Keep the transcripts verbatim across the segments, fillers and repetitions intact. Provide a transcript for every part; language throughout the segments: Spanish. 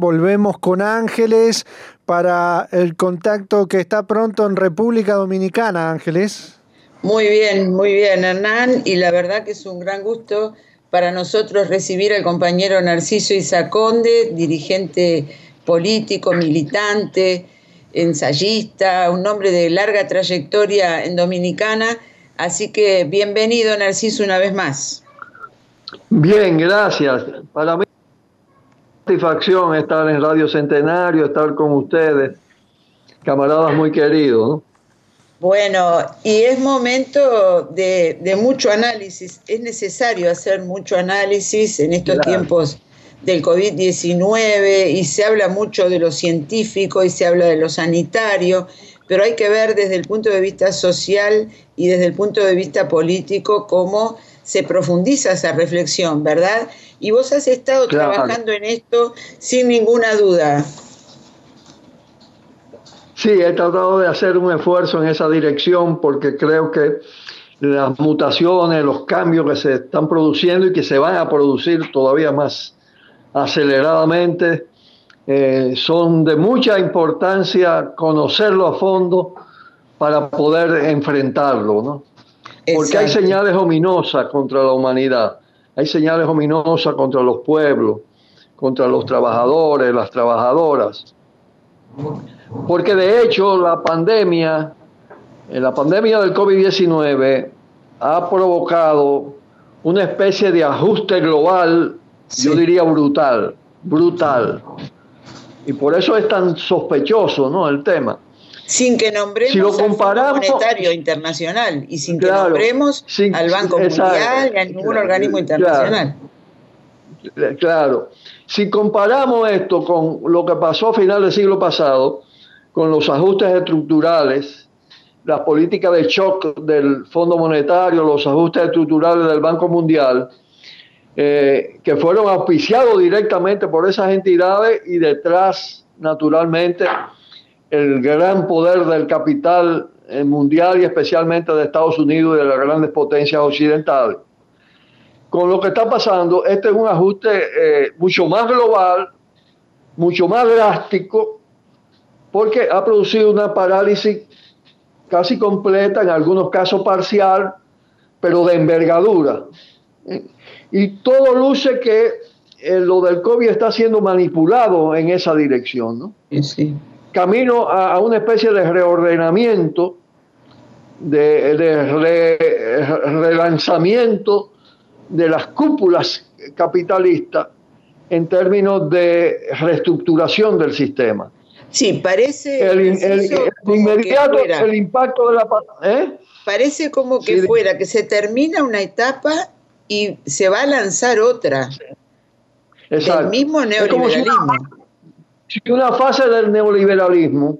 volvemos con Ángeles para el contacto que está pronto en República Dominicana, Ángeles. Muy bien, muy bien, Hernán, y la verdad que es un gran gusto para nosotros recibir al compañero Narciso Izaconde, dirigente político, militante, ensayista, un hombre de larga trayectoria en Dominicana, así que bienvenido, Narciso, una vez más. Bien, gracias. Para mí es una satisfacción estar en Radio Centenario, estar con ustedes, camaradas muy queridos, ¿no? Bueno, y es momento de, de mucho análisis, es necesario hacer mucho análisis en estos Claro. tiempos del COVID diecinueve, y se habla mucho de lo científico y se habla de lo sanitario, pero hay que ver desde el punto de vista social y desde el punto de vista político cómo se profundiza esa reflexión, ¿verdad? Y vos has estado Claro. trabajando en esto sin ninguna duda. Sí, he tratado de hacer un esfuerzo en esa dirección porque creo que las mutaciones, los cambios que se están produciendo y que se van a producir todavía más aceleradamente, eh, son de mucha importancia conocerlo a fondo para poder enfrentarlo, ¿no? Porque hay Exacto. señales ominosas contra la humanidad, hay señales ominosas contra los pueblos, contra los trabajadores, las trabajadoras. Porque de hecho la pandemia, la pandemia del COVID diecinueve ha provocado una especie de ajuste global, Sí. yo diría brutal, brutal. Y por eso es tan sospechoso, ¿no?, el tema. Sin que nombremos Si lo al Fondo comparamos- Monetario Internacional y sin que Claro, nombremos sin- al Banco exacto, Mundial y a ningún claro, organismo internacional. Claro, si comparamos esto con lo que pasó a finales del siglo pasado, con los ajustes estructurales, las políticas de shock del Fondo Monetario, los ajustes estructurales del Banco Mundial, eh, que fueron auspiciados directamente por esas entidades, y detrás, naturalmente, el gran poder del capital eh, mundial y especialmente de Estados Unidos y de las grandes potencias occidentales. Con lo que está pasando, este es un ajuste eh, mucho más global, mucho más drástico, porque ha producido una parálisis casi completa, en algunos casos parcial, pero de envergadura. Y todo luce que eh, lo del COVID está siendo manipulado en esa dirección, ¿no? Sí, sí. Camino a, a una especie de reordenamiento, de, de re- relanzamiento de las cúpulas capitalistas en términos de reestructuración del sistema. Sí, parece, El, el- Narciso, el como inmediato, que fuera, el impacto de la... ¿eh? parece como que Sí. fuera que se termina una etapa y se va a lanzar otra del Exacto. mismo Es como si neoliberalismo. una, si una fase del neoliberalismo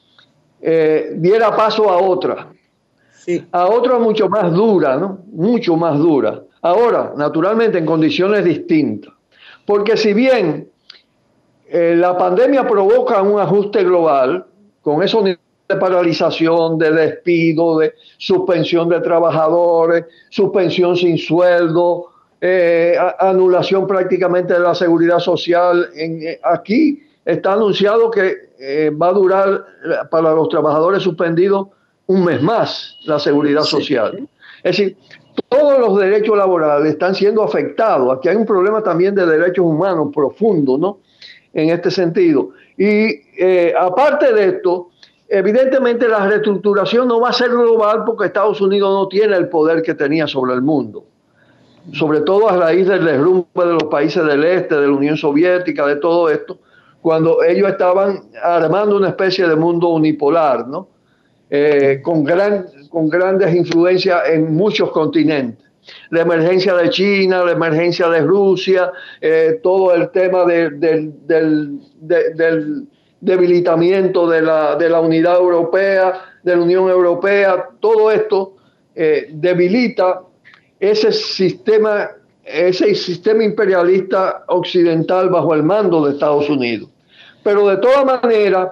eh, diera paso a otra, Sí, a otra mucho más dura, ¿no? Mucho más dura. Ahora, naturalmente, en condiciones distintas. Porque si bien eh, la pandemia provoca un ajuste global, con esos niveles de paralización, de despido, de suspensión de trabajadores, suspensión sin sueldo, eh, a- anulación prácticamente de la seguridad social. En, eh, aquí está anunciado que eh, va a durar eh, para los trabajadores suspendidos un mes más la seguridad Sí. social. Es decir, todos los derechos laborales están siendo afectados. Aquí hay un problema también de derechos humanos profundo, ¿no?, en este sentido. Y eh, aparte de esto, evidentemente la reestructuración no va a ser global porque Estados Unidos no tiene el poder que tenía sobre el mundo, sobre todo a raíz del derrumbe de los países del este, de la Unión Soviética, de todo esto, cuando ellos estaban armando una especie de mundo unipolar, ¿no? Eh, con, gran, con grandes influencias en muchos continentes. La emergencia de China, la emergencia de Rusia, eh, todo el tema de, de, del, de, del debilitamiento de la, de la unidad europea, de la Unión Europea, todo esto eh, debilita ese sistema, ese sistema imperialista occidental bajo el mando de Estados Unidos. Pero de todas maneras,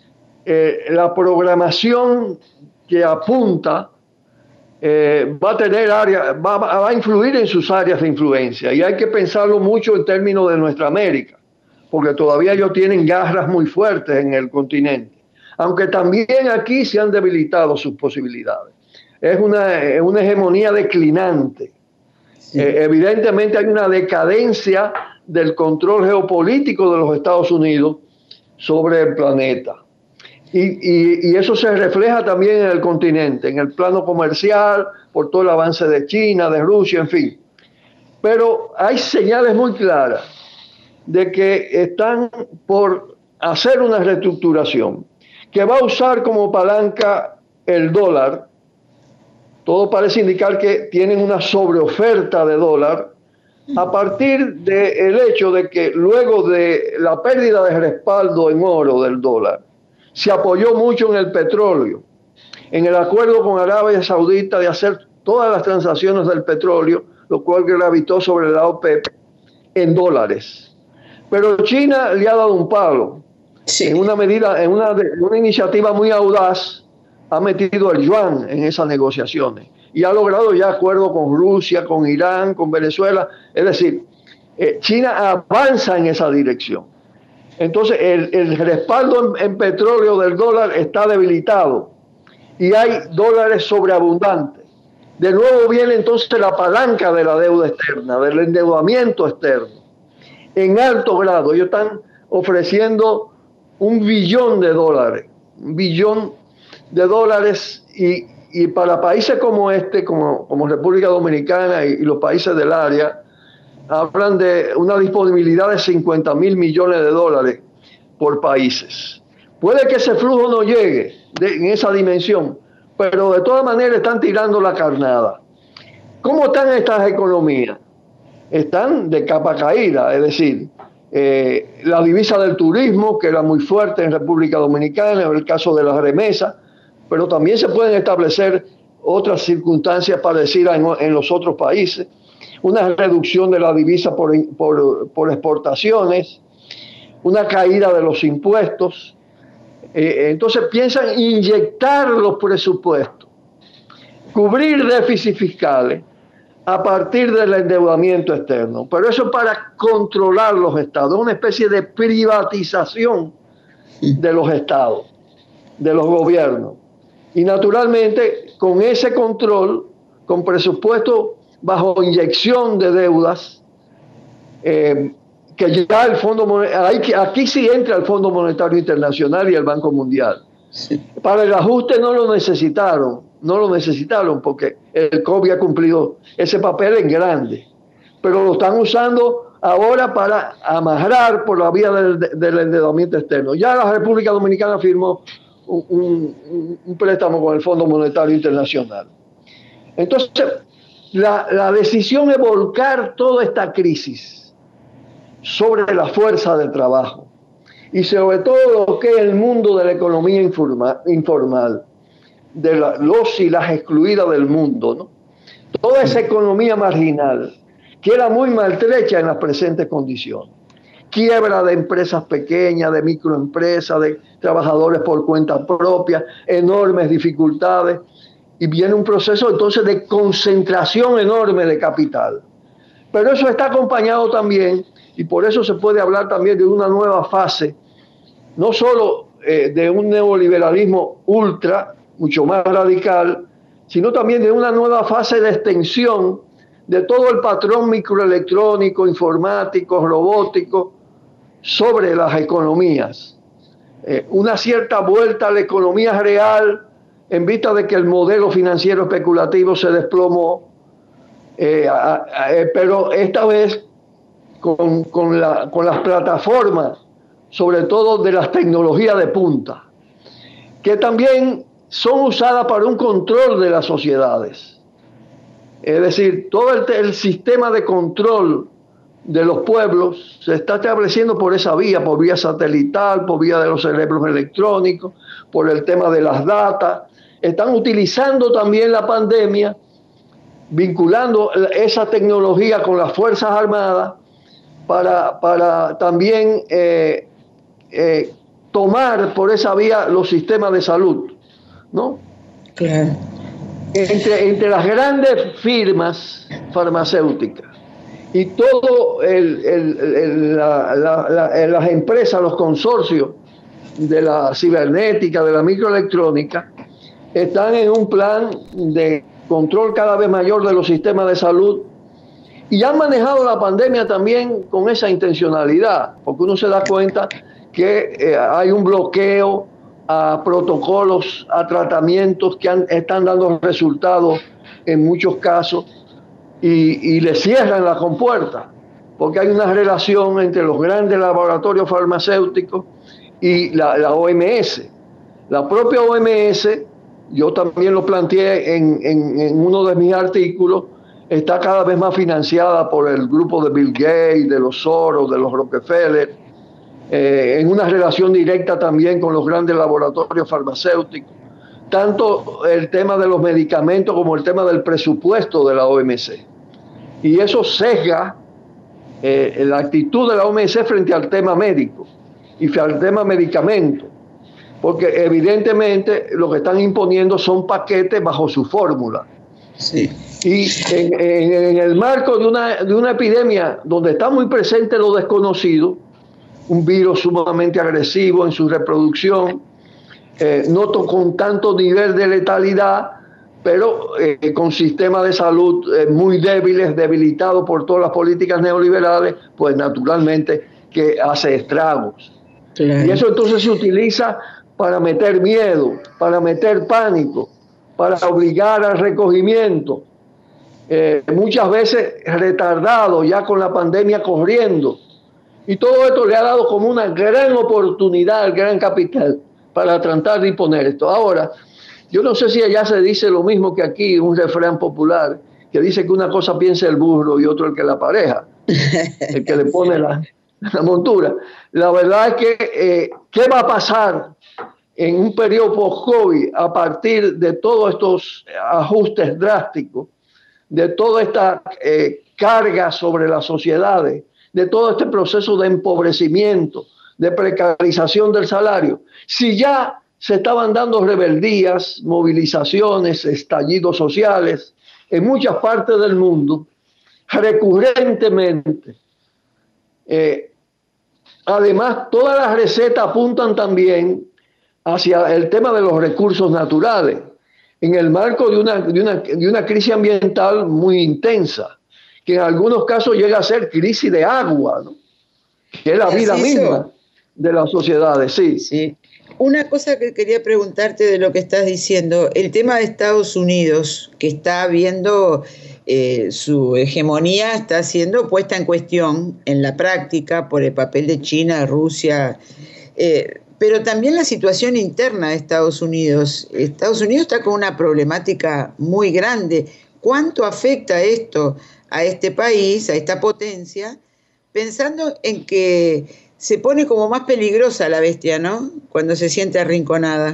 eh, la programación que apunta eh, va a tener área, va, va a influir en sus áreas de influencia, y hay que pensarlo mucho en términos de nuestra América, porque todavía ellos tienen garras muy fuertes en el continente, aunque también aquí se han debilitado sus posibilidades. Es una, una hegemonía declinante. Sí. Eh, evidentemente hay una decadencia del control geopolítico de los Estados Unidos sobre el planeta. Y, y, y eso se refleja también en el continente, en el plano comercial, por todo el avance de China, de Rusia, en fin. Pero hay señales muy claras de que están por hacer una reestructuración que va a usar como palanca el dólar. Todo parece indicar que tienen una sobreoferta de dólar a partir del hecho de que luego de la pérdida de respaldo en oro del dólar, se apoyó mucho en el petróleo, en el acuerdo con Arabia Saudita de hacer todas las transacciones del petróleo, lo cual gravitó sobre la OPEP en dólares. Pero China le ha dado un palo. Sí. En una medida, en una, en una iniciativa muy audaz, ha metido el yuan en esas negociaciones y ha logrado ya acuerdos con Rusia, con Irán, con Venezuela. Es decir, eh, China avanza en esa dirección. Entonces, el, el respaldo en, en petróleo del dólar está debilitado y hay dólares sobreabundantes. De nuevo viene entonces la palanca de la deuda externa, del endeudamiento externo. En alto grado, ellos están ofreciendo un billón de dólares, un billón de dólares y, y para países como este, como, como República Dominicana y, y los países del área, hablan de una disponibilidad de cincuenta mil millones de dólares por países. Puede que ese flujo no llegue de, en esa dimensión, pero de todas maneras están tirando la carnada. ¿Cómo están estas economías? Están de capa caída, es decir, eh, la divisa del turismo, que era muy fuerte en República Dominicana, en el caso de las remesas, pero también se pueden establecer otras circunstancias parecidas en, en los otros países. Una reducción de la divisa por, por, por exportaciones, una caída de los impuestos. Eh, entonces piensan inyectar los presupuestos, cubrir déficits fiscales a partir del endeudamiento externo. Pero eso para controlar los estados, una especie de privatización de los estados, de los gobiernos. Y naturalmente con ese control, con presupuesto bajo inyección de deudas, eh, que ya el Fondo Monetario, aquí sí entra el Fondo Monetario Internacional y el Banco Mundial. Sí. Para el ajuste no lo necesitaron, no lo necesitaron porque el COVID ha cumplido ese papel en grande, pero lo están usando ahora para amarrar por la vía del, del endeudamiento externo. Ya la República Dominicana firmó un, un, un préstamo con el Fondo Monetario Internacional. Entonces, La, la decisión es volcar toda esta crisis sobre la fuerza de trabajo y sobre todo lo que es el mundo de la economía informa, informal, de la, los y las excluidas del mundo, ¿no? Toda esa economía marginal que era muy maltrecha en las presentes condiciones. Quiebra de empresas pequeñas, de microempresas, de trabajadores por cuenta propia, enormes dificultades. Y viene un proceso entonces de concentración enorme de capital. Pero eso está acompañado también, y por eso se puede hablar también de una nueva fase, no solo eh, de un neoliberalismo ultra, mucho más radical, sino también de una nueva fase de extensión de todo el patrón microelectrónico, informático, robótico, sobre las economías. Eh, una cierta vuelta a la economía real, en vista de que el modelo financiero especulativo se desplomó, eh, a, a, eh, pero esta vez con, con, la, con las plataformas, sobre todo de las tecnologías de punta, que también son usadas para un control de las sociedades. Es decir, todo el, el sistema de control de los pueblos se está estableciendo por esa vía, por vía satelital, por vía de los cerebros electrónicos, por el tema de las datas. Están utilizando también la pandemia, vinculando esa tecnología con las Fuerzas Armadas para, para también eh, eh, tomar por esa vía los sistemas de salud, ¿no? Claro. Entre, entre las grandes firmas farmacéuticas y todo el, el, el, la, la, la, las empresas, los consorcios de la cibernética, de la microelectrónica, están en un plan de control cada vez mayor de los sistemas de salud y han manejado la pandemia también con esa intencionalidad, porque uno se da cuenta que eh, hay un bloqueo a protocolos, a tratamientos que han, están dando resultados en muchos casos y, y le cierran la compuerta, porque hay una relación entre los grandes laboratorios farmacéuticos y la, la O M S. La propia O M S, yo también lo planteé en, en, en uno de mis artículos, está cada vez más financiada por el grupo de Bill Gates, de los Soros, de los Rockefeller, eh, en una relación directa también con los grandes laboratorios farmacéuticos. Tanto el tema de los medicamentos como el tema del presupuesto de la O M S. Y eso sesga eh, la actitud de la O M S frente al tema médico y al tema medicamento. Porque evidentemente lo que están imponiendo son paquetes bajo su fórmula. Sí. Y en, en, en el marco de una, de una epidemia donde está muy presente lo desconocido, un virus sumamente agresivo en su reproducción, eh, no con tanto nivel de letalidad, pero eh, con sistemas de salud eh, muy débiles, debilitados por todas las políticas neoliberales, pues naturalmente que hace estragos. Claro. Y eso entonces se utiliza para meter miedo, para meter pánico, para obligar al recogimiento, eh, muchas veces retardado ya con la pandemia corriendo. Y todo esto le ha dado como una gran oportunidad al gran capital para tratar de imponer esto. Ahora, yo no sé si allá se dice lo mismo que aquí, un refrán popular, que dice que una cosa piensa el burro y otro el que la pareja, el que le pone la, la montura. La verdad es que, eh, ¿qué va a pasar en un periodo post-COVID a partir de todos estos ajustes drásticos, de toda esta eh, carga sobre las sociedades, de todo este proceso de empobrecimiento, de precarización del salario? Si ya se estaban dando rebeldías, movilizaciones, estallidos sociales en muchas partes del mundo, recurrentemente. Eh, además, todas las recetas apuntan también hacia el tema de los recursos naturales, en el marco de una, de una, de una crisis ambiental muy intensa, que en algunos casos llega a ser crisis de agua, ¿no? Que es la vida misma de las sociedades, sí. Sí. Una cosa que quería preguntarte de lo que estás diciendo, el tema de Estados Unidos, que está viendo eh, su hegemonía, está siendo puesta en cuestión en la práctica por el papel de China, Rusia, eh, pero también la situación interna de Estados Unidos. Estados Unidos está con una problemática muy grande. ¿Cuánto afecta esto a este país, a esta potencia, pensando en que se pone como más peligrosa la bestia, ¿no? Cuando se siente arrinconada.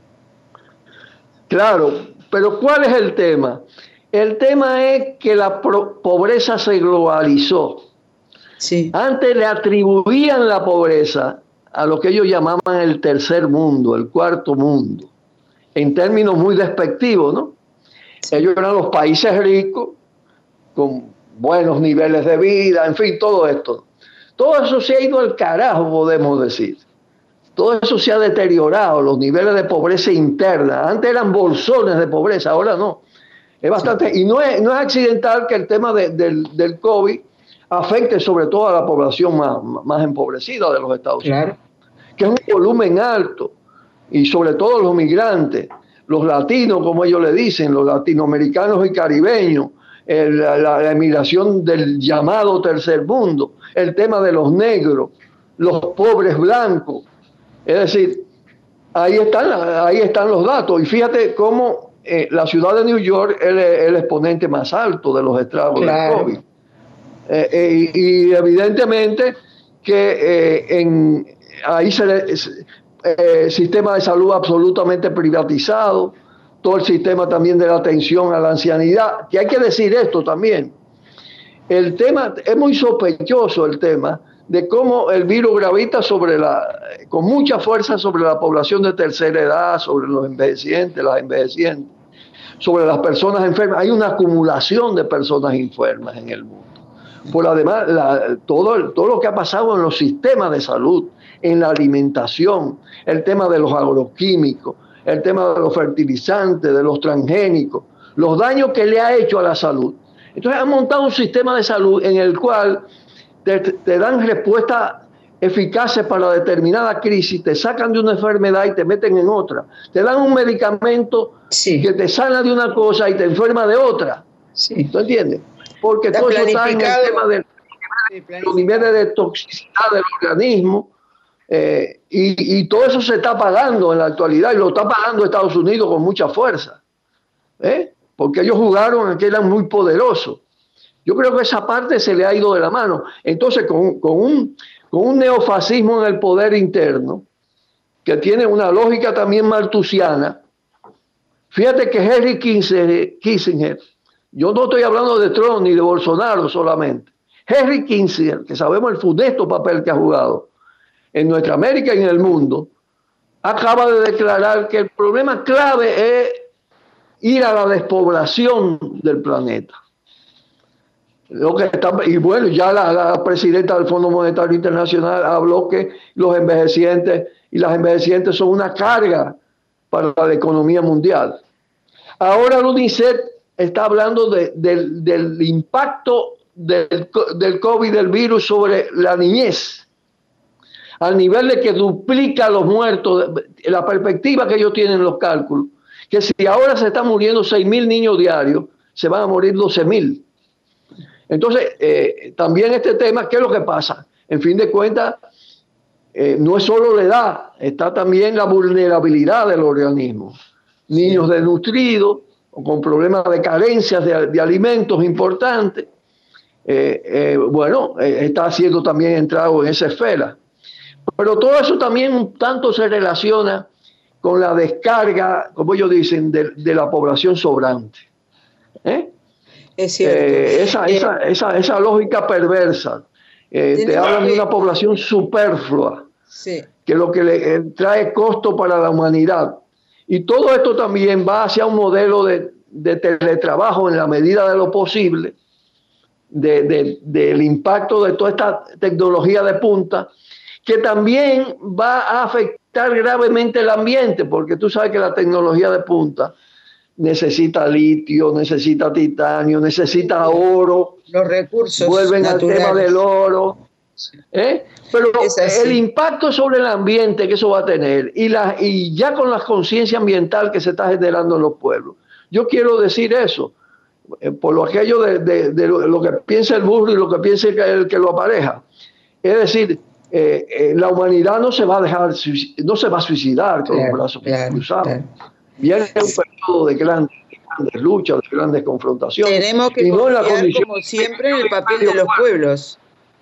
Claro, pero ¿cuál es el tema? El tema es que la pobreza se globalizó. Sí. Antes le atribuían la pobreza a lo que ellos llamaban el tercer mundo, el cuarto mundo, en términos muy despectivos, ¿no? Sí. Ellos eran los países ricos, con buenos niveles de vida, en fin, todo esto. Todo eso se ha ido al carajo, podemos decir. Todo eso se ha deteriorado, los niveles de pobreza interna. Antes eran bolsones de pobreza, ahora no. Es bastante, y no es, no es accidental que el tema de, del, del COVID afecte sobre todo a la población más, más empobrecida de los Estados Unidos. Claro. Que es un volumen alto, y sobre todo los migrantes, los latinos, como ellos le dicen, los latinoamericanos y caribeños, el, la, la emigración del llamado tercer mundo, el tema de los negros, los pobres blancos. Es decir, ahí están, ahí están los datos. Y fíjate cómo eh, la ciudad de New York es el, el exponente más alto de los estragos claro. del COVID. Eh, eh, y evidentemente que eh, en, ahí se le, eh, sistema de salud absolutamente privatizado, todo el sistema también de la atención a la ancianidad, que hay que decir esto también. El tema, es muy sospechoso el tema de cómo el virus gravita sobre la, con mucha fuerza sobre la población de tercera edad, sobre los envejecientes, las envejecientes, sobre las personas enfermas. Hay una acumulación de personas enfermas en el mundo. por además la, todo, todo lo que ha pasado en los sistemas de salud, en la alimentación, el tema de los agroquímicos, el tema de los fertilizantes, de los transgénicos, los daños que le ha hecho a la salud. Entonces han montado un sistema de salud en el cual te, te dan respuestas eficaces para determinada crisis, te sacan de una enfermedad y te meten en otra. Te dan un medicamento sí. que te sana de una cosa y te enferma de otra. Sí. ¿Tú entiendes? Porque está todo eso está en el tema de los niveles de toxicidad del organismo eh, y, y todo eso se está pagando en la actualidad y lo está pagando Estados Unidos con mucha fuerza. ¿Eh? Porque ellos jugaron, que eran muy poderosos. Yo creo que esa parte se le ha ido de la mano. Entonces, con, con, un, con un neofascismo en el poder interno, que tiene una lógica también malthusiana, fíjate que Henry Kissinger, Kissinger, yo no estoy hablando de Trump ni de Bolsonaro solamente, Henry Kissinger, que sabemos el funesto papel que ha jugado en nuestra América y en el mundo, acaba de declarar que el problema clave es ir a la despoblación del planeta. Lo que está, y bueno, ya la, la presidenta del Fondo Monetario Internacional habló que los envejecientes y las envejecientes son una carga para la economía mundial. Ahora el UNICEF está hablando de, de, del impacto del, del COVID, del virus sobre la niñez, al nivel de que duplica los muertos, la perspectiva que ellos tienen en los cálculos, que si ahora se están muriendo seis mil niños diarios, se van a morir doce mil. Entonces, eh, también este tema, ¿qué es lo que pasa? En fin de cuentas, eh, no es solo la edad, está también la vulnerabilidad del organismo. Niños desnutridos o con problemas de carencias de, de alimentos importantes, eh, eh, bueno, eh, está haciendo también entrado en esa esfera. Pero todo eso también un tanto se relaciona con la descarga, como ellos dicen, de, de la población sobrante. ¿Eh? Es cierto. Eh, esa, eh, esa, esa, esa lógica perversa. Eh, te hablan de una población superflua, sí. que lo que le eh, trae costo para la humanidad. Y todo esto también va hacia un modelo de, de teletrabajo en la medida de lo posible, de, de, del impacto de toda esta tecnología de punta, que también va a afectar gravemente el ambiente, porque tú sabes que la tecnología de punta necesita litio, necesita titanio, necesita oro. Los recursos vuelven naturales. al tema del oro. ¿eh? Pero el impacto sobre el ambiente que eso va a tener y, la, y ya con la conciencia ambiental que se está generando en los pueblos. Yo quiero decir eso, eh, por lo aquello de, de, de lo, lo que piensa el burro y lo que piensa el, el que lo apareja. Es decir, eh, eh, la humanidad no se va a dejar, no se va a suicidar con claro, los brazos claro, cruzados. Claro. Viene un periodo de grandes, de grandes luchas, de grandes confrontaciones. Tenemos que y no confiar, en la condición como siempre, en el papel de los pueblos.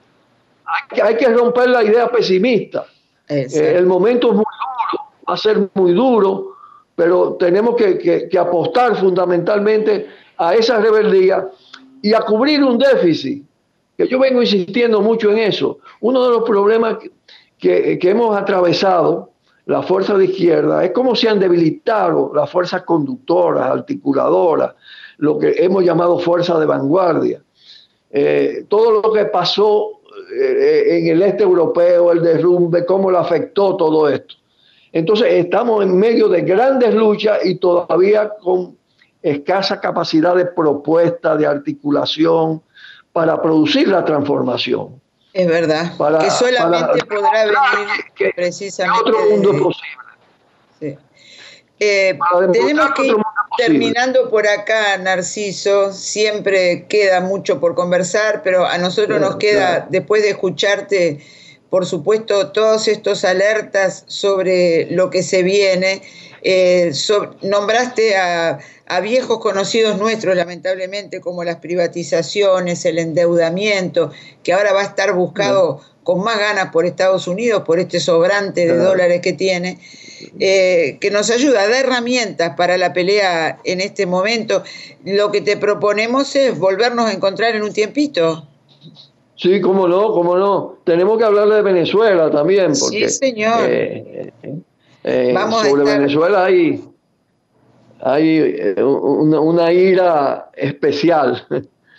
Hay que, hay que romper la idea pesimista. Eh, el momento es muy duro, va a ser muy duro, pero tenemos que, que, que apostar fundamentalmente a esa rebeldía y a cubrir un déficit, que yo vengo insistiendo mucho en eso. Uno de los problemas que, que, que hemos atravesado la fuerza de izquierda es cómo se han debilitado las fuerzas conductoras, articuladoras, lo que hemos llamado fuerza de vanguardia. Eh, todo lo que pasó eh, en el este europeo, el derrumbe, cómo lo afectó todo esto. Entonces estamos en medio de grandes luchas y todavía con escasa capacidad de propuesta, de articulación para producir la transformación. Es verdad, para, que solamente para, podrá venir que, precisamente que otro mundo de, es posible. Sí. Eh, tenemos que ir terminando por acá, Narciso. Siempre queda mucho por conversar, pero a nosotros claro, nos queda, claro. después de escucharte, por supuesto, todos estos alertas sobre lo que se viene. Eh, so, nombraste a, a viejos conocidos nuestros, lamentablemente, como las privatizaciones, el endeudamiento, que ahora va a estar buscado sí. con más ganas por Estados Unidos, por este sobrante de claro. dólares que tiene, eh, que nos ayuda a dar herramientas para la pelea en este momento. Lo que te proponemos es volvernos a encontrar en un tiempito. Sí, cómo no, cómo no. Tenemos que hablarle de Venezuela también, porque... Sí, señor. Eh, eh, Eh, Vamos sobre a estar... Venezuela hay, hay una, una ira especial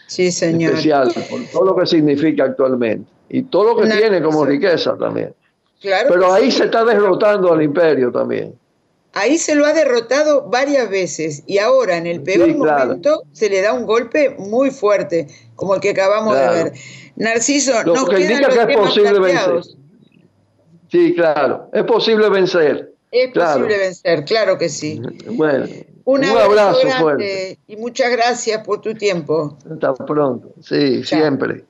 Sí, señor. Especial, por todo lo que significa actualmente. Y todo lo que Narciso tiene como riqueza también. Claro. Pero ahí sí se está derrotando al imperio también. Ahí se lo ha derrotado varias veces y ahora en el peor sí, claro. momento se le da un golpe muy fuerte, como el que acabamos claro. de ver. Narciso, lo nos que quedan indica los que es temas posible planteados. vencer. Sí, claro, es posible vencer. Es claro. posible vencer, claro que sí. Bueno, un, un abrazo, abrazo grande fuerte. Y muchas gracias por tu tiempo. Hasta pronto, sí, Chao. Siempre.